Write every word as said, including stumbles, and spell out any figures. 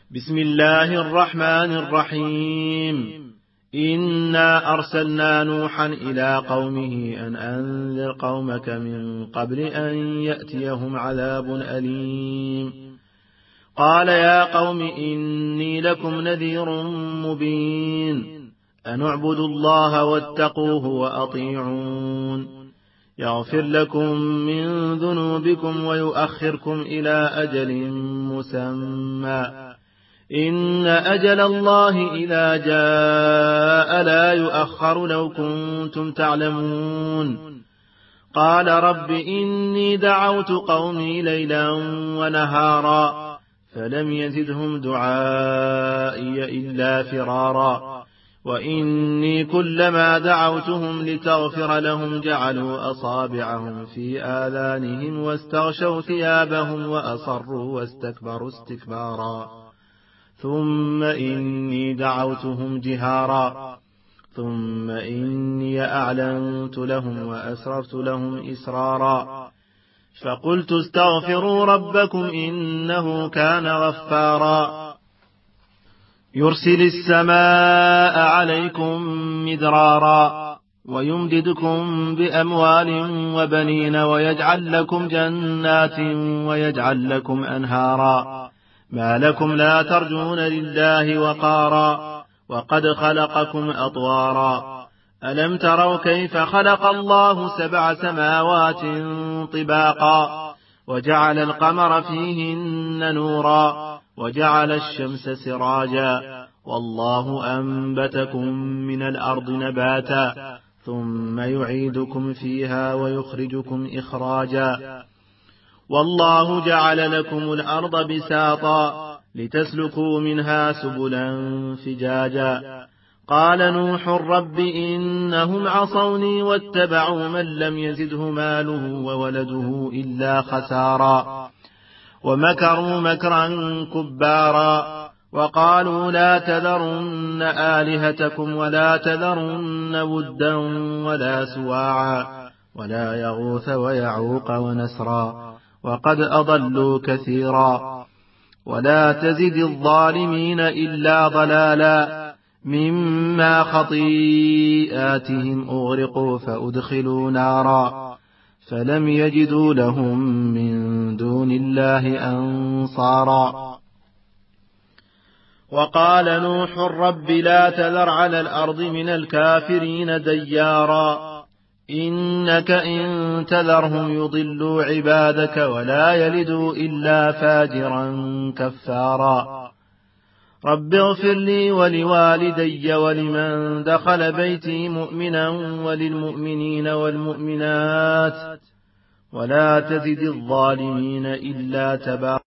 بسم الله الرحمن الرحيم. إنا أرسلنا نوحا إلى قومه أن أنذر قومك من قبل أن يأتيهم عذاب أليم. قال يا قوم إني لكم نذير مبين أن اعبدوا الله واتقوه وأطيعون يغفر لكم من ذنوبكم ويؤخركم إلى أجل مسمى إن أجل الله إذا جاء لا يؤخر لو كنتم تعلمون. قال رب إني دعوت قومي ليلا ونهارا فلم يزدهم دعائي إلا فرارا وإني كلما دعوتهم لتغفر لهم جعلوا أصابعهم في آذانهم واستغشوا ثيابهم وأصروا واستكبروا استكبارا ثم إني دعوتهم جهارا ثم إني أعلنت لهم وأسررت لهم إسرارا فقلت استغفروا ربكم إنه كان غفارا يرسل السماء عليكم مدرارا ويمددكم بأموال وبنين ويجعل لكم جنات ويجعل لكم أنهارا ما لكم لا ترجون لله وقارا وقد خلقكم أطوارا ألم تروا كيف خلق الله سبع سماوات طباقا وجعل القمر فيهن نورا وجعل الشمس سراجا والله أنبتكم من الأرض نباتا ثم يعيدكم فيها ويخرجكم إخراجا والله جعل لكم الأرض بساطا لتسلكوا منها سبلا فجاجا قال نوح رب إنهم عصوني واتبعوا من لم يزده ماله وولده إلا خسارا ومكروا مكرا كبارا وقالوا لا تذرن آلهتكم ولا تذرن ودا ولا سواعا ولا يغوث ويعوق ونسرا وقد أضلوا كثيرا ولا تزد الظالمين إلا ضلالا مما خطيئاتهم أغرقوا فأدخلوا نارا فلم يجدوا لهم من دون الله أنصارا وقال نوح رب لا تذر على الأرض من الكافرين ديارا إنك إن تذرهم يضلوا عبادك ولا يلدوا إلا فاجرا كفارا رب اغفر لي ولوالدي ولمن دخل بيتي مؤمنا وللمؤمنين والمؤمنات ولا تزد الظالمين إلا تبارا.